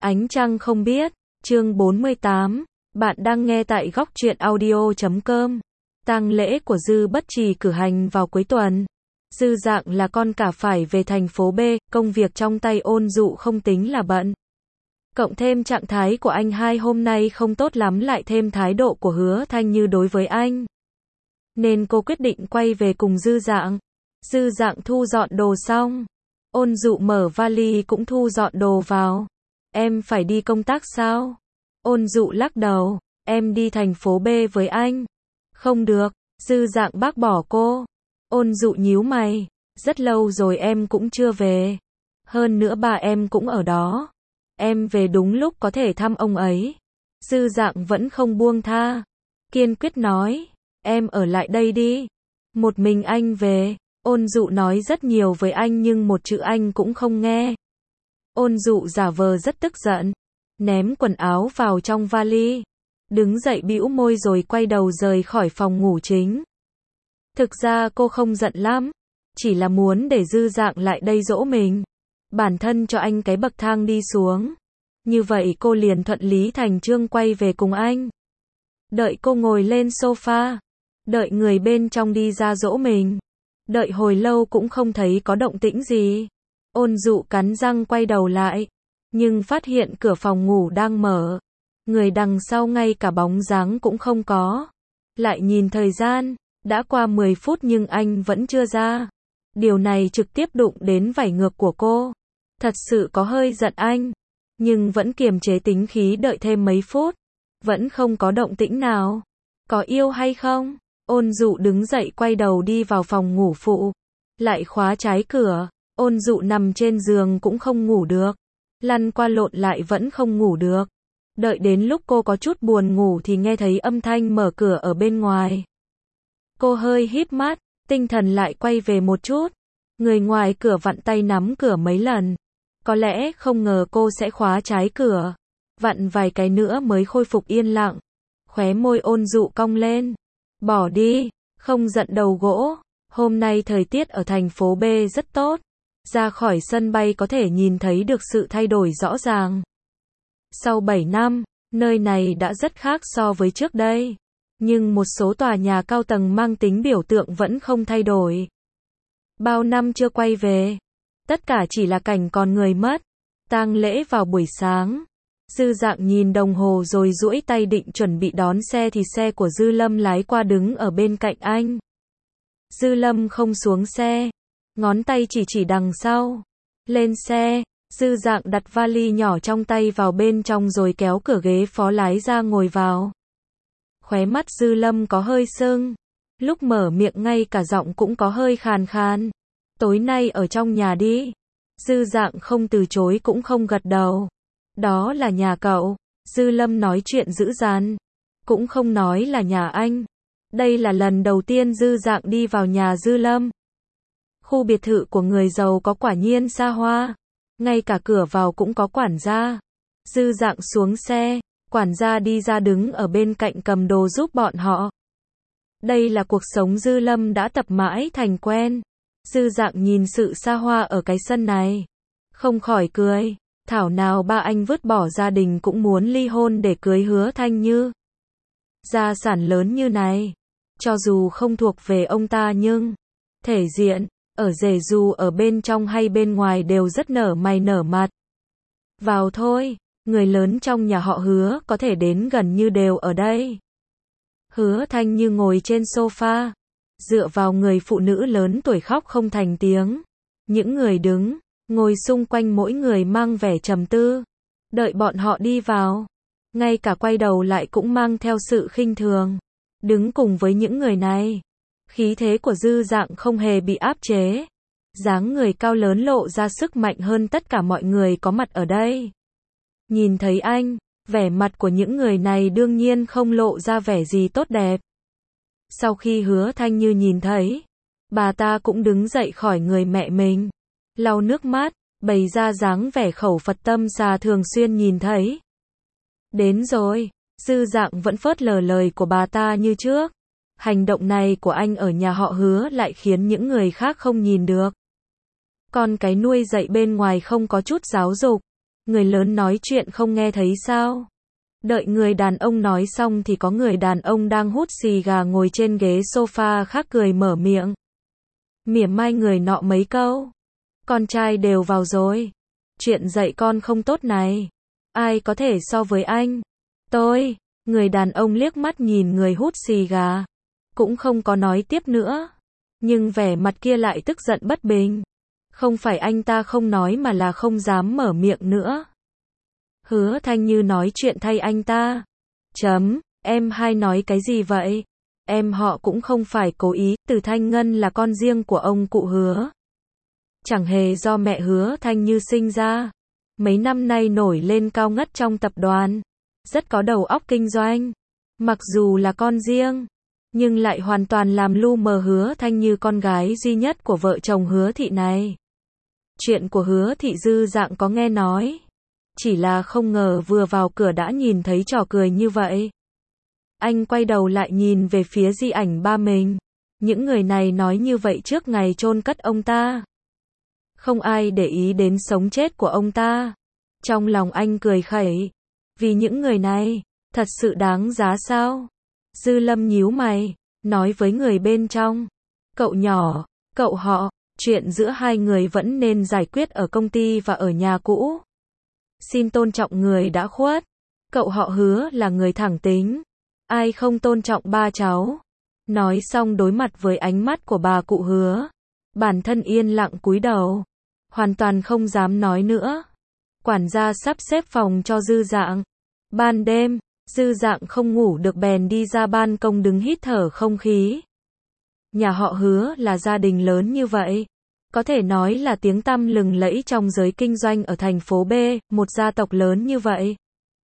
Ánh trăng không biết, chương 48, bạn đang nghe tại góc truyện audio.com. Tang lễ của Dư Bất Trì cử hành vào cuối tuần. Dư Dạng là con cả phải về thành phố B, công việc trong tay Ôn Dụ không tính là bận. Cộng thêm trạng thái của anh hai hôm nay không tốt lắm, lại thêm thái độ của Hứa Thanh Như đối với anh, nên cô quyết định quay về cùng Dư Dạng. Dư Dạng thu dọn đồ xong, Ôn Dụ mở vali cũng thu dọn đồ vào. Em phải đi công tác sao? Ôn Dụ lắc đầu, em đi thành phố B với anh. Không được, Dư Dạng bác bỏ cô. Ôn Dụ nhíu mày, rất lâu rồi em cũng chưa về. Hơn nữa ba em cũng ở đó. Em về đúng lúc có thể thăm ông ấy. Dư Dạng vẫn không buông tha, kiên quyết nói, em ở lại đây đi. Một mình anh về. Ôn Dụ nói rất nhiều với anh nhưng một chữ anh cũng không nghe. Ôn Dụ giả vờ rất tức giận, ném quần áo vào trong vali, đứng dậy bĩu môi rồi quay đầu rời khỏi phòng ngủ chính. Thực ra cô không giận lắm, chỉ là muốn để Dư Dạng lại đây dỗ mình, bản thân cho anh cái bậc thang đi xuống. Như vậy cô liền thuận lý thành chương quay về cùng anh. Đợi cô ngồi lên sofa, đợi người bên trong đi ra dỗ mình. Đợi hồi lâu cũng không thấy có động tĩnh gì. Ôn Dụ cắn răng quay đầu lại, nhưng phát hiện cửa phòng ngủ đang mở. Người đằng sau ngay cả bóng dáng cũng không có. Lại nhìn thời gian, đã qua 10 phút nhưng anh vẫn chưa ra. Điều này trực tiếp đụng đến vảy ngược của cô. Thật sự có hơi giận anh, nhưng vẫn kiềm chế tính khí đợi thêm mấy phút. Vẫn không có động tĩnh nào. Có yêu hay không? Ôn Dụ đứng dậy quay đầu đi vào phòng ngủ phụ, lại khóa trái cửa. Ôn Dụ nằm trên giường cũng không ngủ được, lăn qua lộn lại vẫn không ngủ được. Đợi đến lúc cô có chút buồn ngủ thì nghe thấy âm thanh mở cửa ở bên ngoài. Cô hơi híp mắt, tinh thần lại quay về một chút. Người ngoài cửa vặn tay nắm cửa mấy lần. Có lẽ không ngờ cô sẽ khóa trái cửa. Vặn vài cái nữa mới khôi phục yên lặng. Khóe môi Ôn Dụ cong lên. Bỏ đi, không giận đầu gỗ. Hôm nay thời tiết ở thành phố B rất tốt. Ra khỏi sân bay có thể nhìn thấy được sự thay đổi rõ ràng. Sau 7 năm, nơi này đã rất khác so với trước đây. Nhưng một số tòa nhà cao tầng mang tính biểu tượng vẫn không thay đổi. Bao năm chưa quay về, tất cả chỉ là cảnh còn người mất. Tang lễ vào buổi sáng. Dư Dạng nhìn đồng hồ rồi duỗi tay định chuẩn bị đón xe thì xe của Dư Lâm lái qua đứng ở bên cạnh anh. Dư Lâm không xuống xe, ngón tay chỉ đằng sau. Lên xe, Dư Dạng đặt vali nhỏ trong tay vào bên trong rồi kéo cửa ghế phó lái ra ngồi vào. Khóe mắt Dư Lâm có hơi sưng, lúc mở miệng ngay cả giọng cũng có hơi khàn khàn. Tối nay ở trong nhà đi. Dư Dạng không từ chối cũng không gật đầu. Đó là nhà cậu. Dư Lâm nói chuyện dữ dằn. Cũng không nói là nhà anh. Đây là lần đầu tiên Dư Dạng đi vào nhà Dư Lâm. Khu biệt thự của người giàu có quả nhiên xa hoa. Ngay cả cửa vào cũng có quản gia. Dư Dạng xuống xe, quản gia đi ra đứng ở bên cạnh cầm đồ giúp bọn họ. Đây là cuộc sống Dư Lâm đã tập mãi thành quen. Dư Dạng nhìn sự xa hoa ở cái sân này, không khỏi cười. Thảo nào ba anh vứt bỏ gia đình cũng muốn ly hôn để cưới Hứa Thanh Như. Gia sản lớn như này, cho dù không thuộc về ông ta nhưng thể diện, ở rể dù ở bên trong hay bên ngoài đều rất nở mày nở mặt. Vào thôi, người lớn trong nhà họ Hứa có thể đến gần như đều ở đây. Hứa Thanh Như ngồi trên sofa, dựa vào người phụ nữ lớn tuổi khóc không thành tiếng. Những người đứng, ngồi xung quanh mỗi người mang vẻ trầm tư, đợi bọn họ đi vào. Ngay cả quay đầu lại cũng mang theo sự khinh thường. Đứng cùng với những người này, khí thế của Dư Dạng không hề bị áp chế. Dáng người cao lớn lộ ra sức mạnh hơn tất cả mọi người có mặt ở đây. Nhìn thấy anh, vẻ mặt của những người này đương nhiên không lộ ra vẻ gì tốt đẹp. Sau khi Hứa Thanh Như nhìn thấy, bà ta cũng đứng dậy khỏi người mẹ mình, lau nước mắt, bày ra dáng vẻ khẩu Phật tâm xà thường xuyên nhìn thấy. Đến rồi. Dư Dạng vẫn phớt lờ lời của bà ta như trước. Hành động này của anh ở nhà họ Hứa lại khiến những người khác không nhìn được. Con cái nuôi dạy bên ngoài không có chút giáo dục, Người lớn nói chuyện không nghe thấy sao? Đợi người đàn ông nói xong thì có người đàn ông đang hút xì gà ngồi trên ghế sofa khác cười mở miệng. Mỉa mai người nọ mấy câu. Con trai đều vào rồi. Chuyện dạy con không tốt này. Ai có thể so với anh? Tôi. Người đàn ông liếc mắt nhìn người hút xì gà. Cũng không có nói tiếp nữa. Nhưng vẻ mặt kia lại tức giận bất bình. Không phải anh ta không nói mà là không dám mở miệng nữa. Hứa Thanh Như nói chuyện thay anh ta. Em hai nói cái gì vậy? Em họ cũng không phải cố ý, Từ Thanh Ngân là con riêng của ông cụ Hứa. Chẳng hề do mẹ Hứa Thanh Như sinh ra. Mấy năm nay nổi lên cao ngất trong tập đoàn. Rất có đầu óc kinh doanh. Mặc dù là con riêng, nhưng lại hoàn toàn làm lu mờ Hứa Thanh Như con gái duy nhất của vợ chồng Hứa Thị này. Chuyện của Hứa Thị Dư Dạng có nghe nói. Chỉ là không ngờ vừa vào cửa đã nhìn thấy trò cười như vậy. Anh quay đầu lại nhìn về phía di ảnh ba mình. Những người này nói như vậy trước ngày chôn cất ông ta. Không ai để ý đến sống chết của ông ta. Trong lòng anh cười khẩy. Vì những người này, thật sự đáng giá sao? Dư Lâm nhíu mày, nói với người bên trong. Cậu nhỏ, cậu họ, chuyện giữa hai người vẫn nên giải quyết ở công ty và ở nhà cũ. Xin tôn trọng người đã khuất. Cậu họ Hứa là người thẳng tính. Ai không tôn trọng ba cháu. Nói xong đối mặt với ánh mắt của bà cụ Hứa. Bản thân yên lặng cúi đầu. Hoàn toàn không dám nói nữa. Quản gia sắp xếp phòng cho Dư Dạng. Ban đêm, Dư Dạng không ngủ được bèn đi ra ban công đứng hít thở không khí. Nhà họ Hứa là gia đình lớn như vậy. Có thể nói là tiếng tăm lừng lẫy trong giới kinh doanh ở thành phố B, một gia tộc lớn như vậy.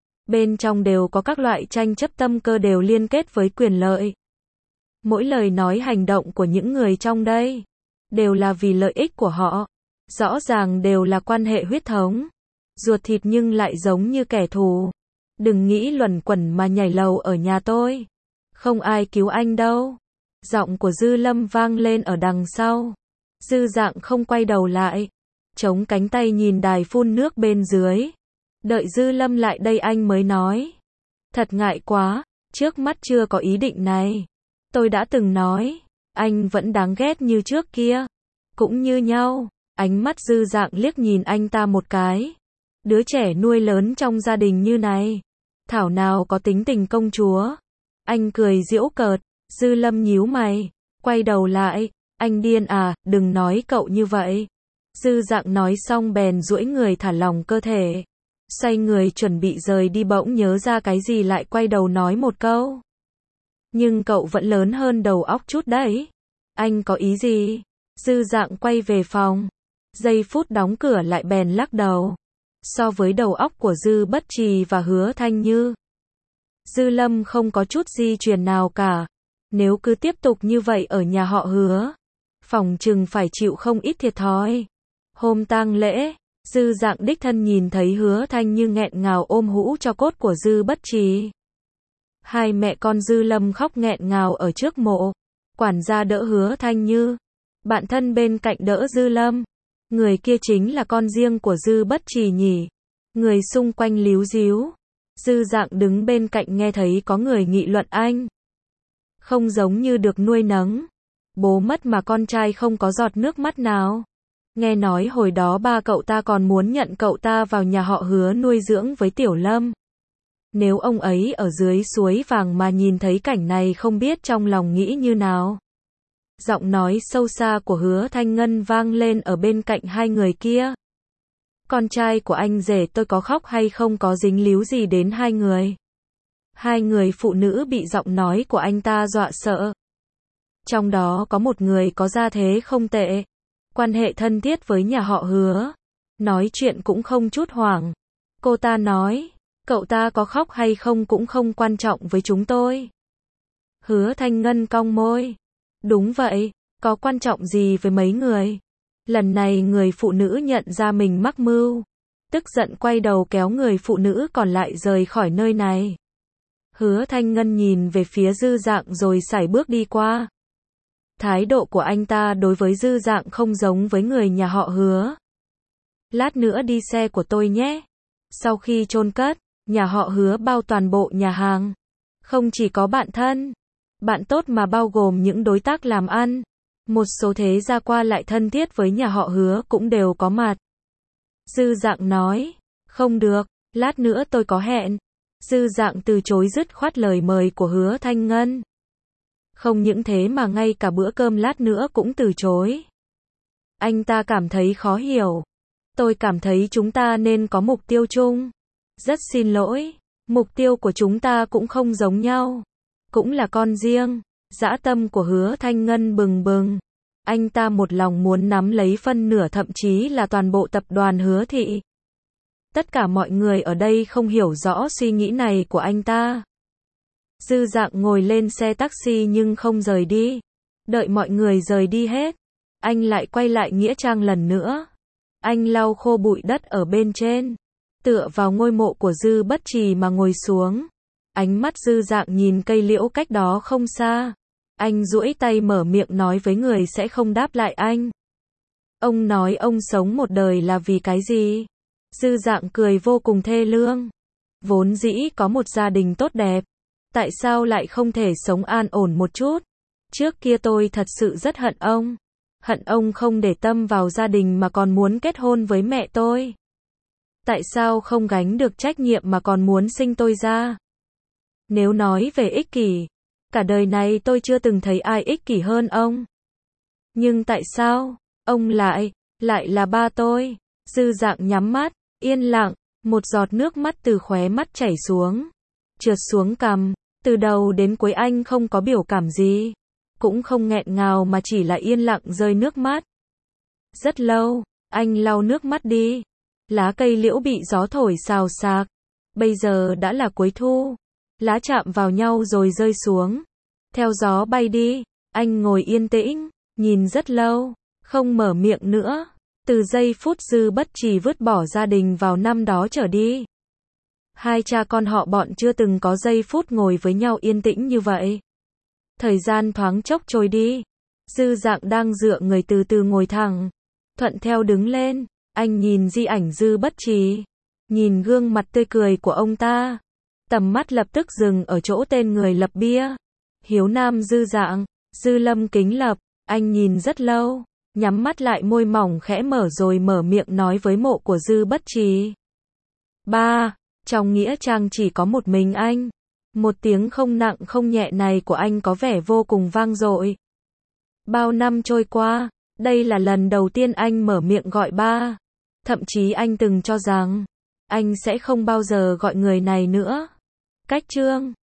Bên trong đều có các loại tranh chấp tâm cơ đều liên kết với quyền lợi. Mỗi lời nói hành động của những người trong đây đều là vì lợi ích của họ. Rõ ràng đều là quan hệ huyết thống, ruột thịt nhưng lại giống như kẻ thù. Đừng nghĩ luẩn quẩn mà nhảy lầu ở nhà tôi. Không ai cứu anh đâu. Giọng của Dư Lâm vang lên ở đằng sau. Dư Dạng không quay đầu lại, chống cánh tay nhìn đài phun nước bên dưới. Đợi Dư Lâm lại đây anh mới nói. Thật ngại quá, trước mắt chưa có ý định này. Tôi đã từng nói, anh vẫn đáng ghét như trước kia. Cũng như nhau. Ánh mắt Dư Dạng liếc nhìn anh ta một cái. Đứa trẻ nuôi lớn trong gia đình như này, thảo nào có tính tình công chúa. Anh cười giễu cợt. Dư Lâm nhíu mày, quay đầu lại. Anh điên à, đừng nói cậu như vậy. Dư Dạng nói xong bèn duỗi người thả lỏng cơ thể. Xoay người chuẩn bị rời đi bỗng nhớ ra cái gì lại quay đầu nói một câu. Nhưng cậu vẫn lớn hơn đầu óc chút đấy. Anh có ý gì? Dư Dạng quay về phòng. Giây phút đóng cửa lại bèn lắc đầu. So với đầu óc của Dư Bất Trì và Hứa Thanh Như, Dư Lâm không có chút di truyền nào cả. Nếu cứ tiếp tục như vậy ở nhà họ Hứa, phỏng chừng phải chịu không ít thiệt thòi. Hôm tang lễ, Dư Dạng đích thân nhìn thấy Hứa Thanh Như nghẹn ngào ôm hũ cho cốt của Dư Bất Trì. Hai mẹ con Dư Lâm khóc nghẹn ngào ở trước mộ. Quản gia đỡ Hứa Thanh Như. Bạn thân bên cạnh đỡ Dư Lâm. Người kia chính là con riêng của Dư Bất Trì nhỉ. Người xung quanh líu díu. Dư Dạng đứng bên cạnh nghe thấy có người nghị luận anh. Không giống như được nuôi nấng. Bố mất mà con trai không có giọt nước mắt nào. Nghe nói hồi đó ba cậu ta còn muốn nhận cậu ta vào nhà họ Hứa nuôi dưỡng với Tiểu Lâm. Nếu ông ấy ở dưới suối vàng mà nhìn thấy cảnh này không biết trong lòng nghĩ như nào. Giọng nói sâu xa của Hứa Thanh Ngân vang lên ở bên cạnh hai người kia. Con trai của anh rể tôi có khóc hay không có dính líu gì đến hai người. Hai người phụ nữ bị giọng nói của anh ta dọa sợ. Trong đó có một người có gia thế không tệ. Quan hệ thân thiết với nhà họ Hứa. Nói chuyện cũng không chút hoảng. Cô ta nói, cậu ta có khóc hay không cũng không quan trọng với chúng tôi. Hứa Thanh Ngân cong môi. Đúng vậy, có quan trọng gì với mấy người. Lần này người phụ nữ nhận ra mình mắc mưu. Tức giận quay đầu kéo người phụ nữ còn lại rời khỏi nơi này. Hứa Thanh Ngân nhìn về phía Dư Dạng rồi sải bước đi qua. Thái độ của anh ta đối với Dư Dạng không giống với người nhà họ Hứa. Lát nữa đi xe của tôi nhé. Sau khi chôn cất, nhà họ Hứa bao toàn bộ nhà hàng. Không chỉ có bạn thân, bạn tốt mà bao gồm những đối tác làm ăn. Một số thế gia qua lại thân thiết với nhà họ Hứa cũng đều có mặt. Dư Dạng nói, không được, lát nữa tôi có hẹn. Dư Dạng từ chối dứt khoát lời mời của Hứa Thanh Ngân. Không những thế mà ngay cả bữa cơm lát nữa cũng từ chối. Anh ta cảm thấy khó hiểu. Tôi cảm thấy chúng ta nên có mục tiêu chung. Rất xin lỗi, mục tiêu của chúng ta cũng không giống nhau. Cũng là con riêng. Dã tâm của Hứa Thanh Ngân bừng bừng. Anh ta một lòng muốn nắm lấy phân nửa thậm chí là toàn bộ tập đoàn Hứa Thị. Tất cả mọi người ở đây không hiểu rõ suy nghĩ này của anh ta. Dư Dạng ngồi lên xe taxi nhưng không rời đi. Đợi mọi người rời đi hết, anh lại quay lại nghĩa trang lần nữa. Anh lau khô bụi đất ở bên trên, tựa vào ngôi mộ của Dư Bất Trì mà ngồi xuống. Ánh mắt Dư Dạng nhìn cây liễu cách đó không xa. Anh duỗi tay mở miệng nói với người sẽ không đáp lại anh. Ông nói ông sống một đời là vì cái gì? Dư Dạng cười vô cùng thê lương. Vốn dĩ có một gia đình tốt đẹp, tại sao lại không thể sống an ổn một chút? Trước kia tôi thật sự rất hận ông. Hận ông không để tâm vào gia đình mà còn muốn kết hôn với mẹ tôi. Tại sao không gánh được trách nhiệm mà còn muốn sinh tôi ra? Nếu nói về ích kỷ, cả đời này tôi chưa từng thấy ai ích kỷ hơn ông. Nhưng tại sao, ông lại là ba tôi? Dư Dạng nhắm mắt, yên lặng, một giọt nước mắt từ khóe mắt chảy xuống, trượt xuống cằm, từ đầu đến cuối anh không có biểu cảm gì, cũng không nghẹn ngào mà chỉ là yên lặng rơi nước mắt. Rất lâu, anh lau nước mắt đi. Lá cây liễu bị gió thổi xào xạc. Bây giờ đã là cuối thu. Lá chạm vào nhau rồi rơi xuống. Theo gió bay đi. Anh ngồi yên tĩnh, nhìn rất lâu, không mở miệng nữa. Từ giây phút Dư Bất Trì vứt bỏ gia đình vào năm đó trở đi, hai cha con họ bọn chưa từng có giây phút ngồi với nhau yên tĩnh như vậy. Thời gian thoáng chốc trôi đi. Dư Dạng đang dựa người từ từ ngồi thẳng, thuận theo đứng lên. Anh nhìn di ảnh Dư Bất Trì, nhìn gương mặt tươi cười của ông ta. Tầm mắt lập tức dừng ở chỗ tên người lập bia. Hiếu Nam Dư Dạng, Dư Lâm Kính Lập. Anh nhìn rất lâu, nhắm mắt lại, môi mỏng khẽ mở rồi mở miệng nói với mộ của Dư Bất Trì. Ba, trong nghĩa trang chỉ có một mình anh. Một tiếng không nặng không nhẹ này của anh có vẻ vô cùng vang dội. Bao năm trôi qua, đây là lần đầu tiên anh mở miệng gọi ba. Thậm chí anh từng cho rằng, anh sẽ không bao giờ gọi người này nữa. Cách chương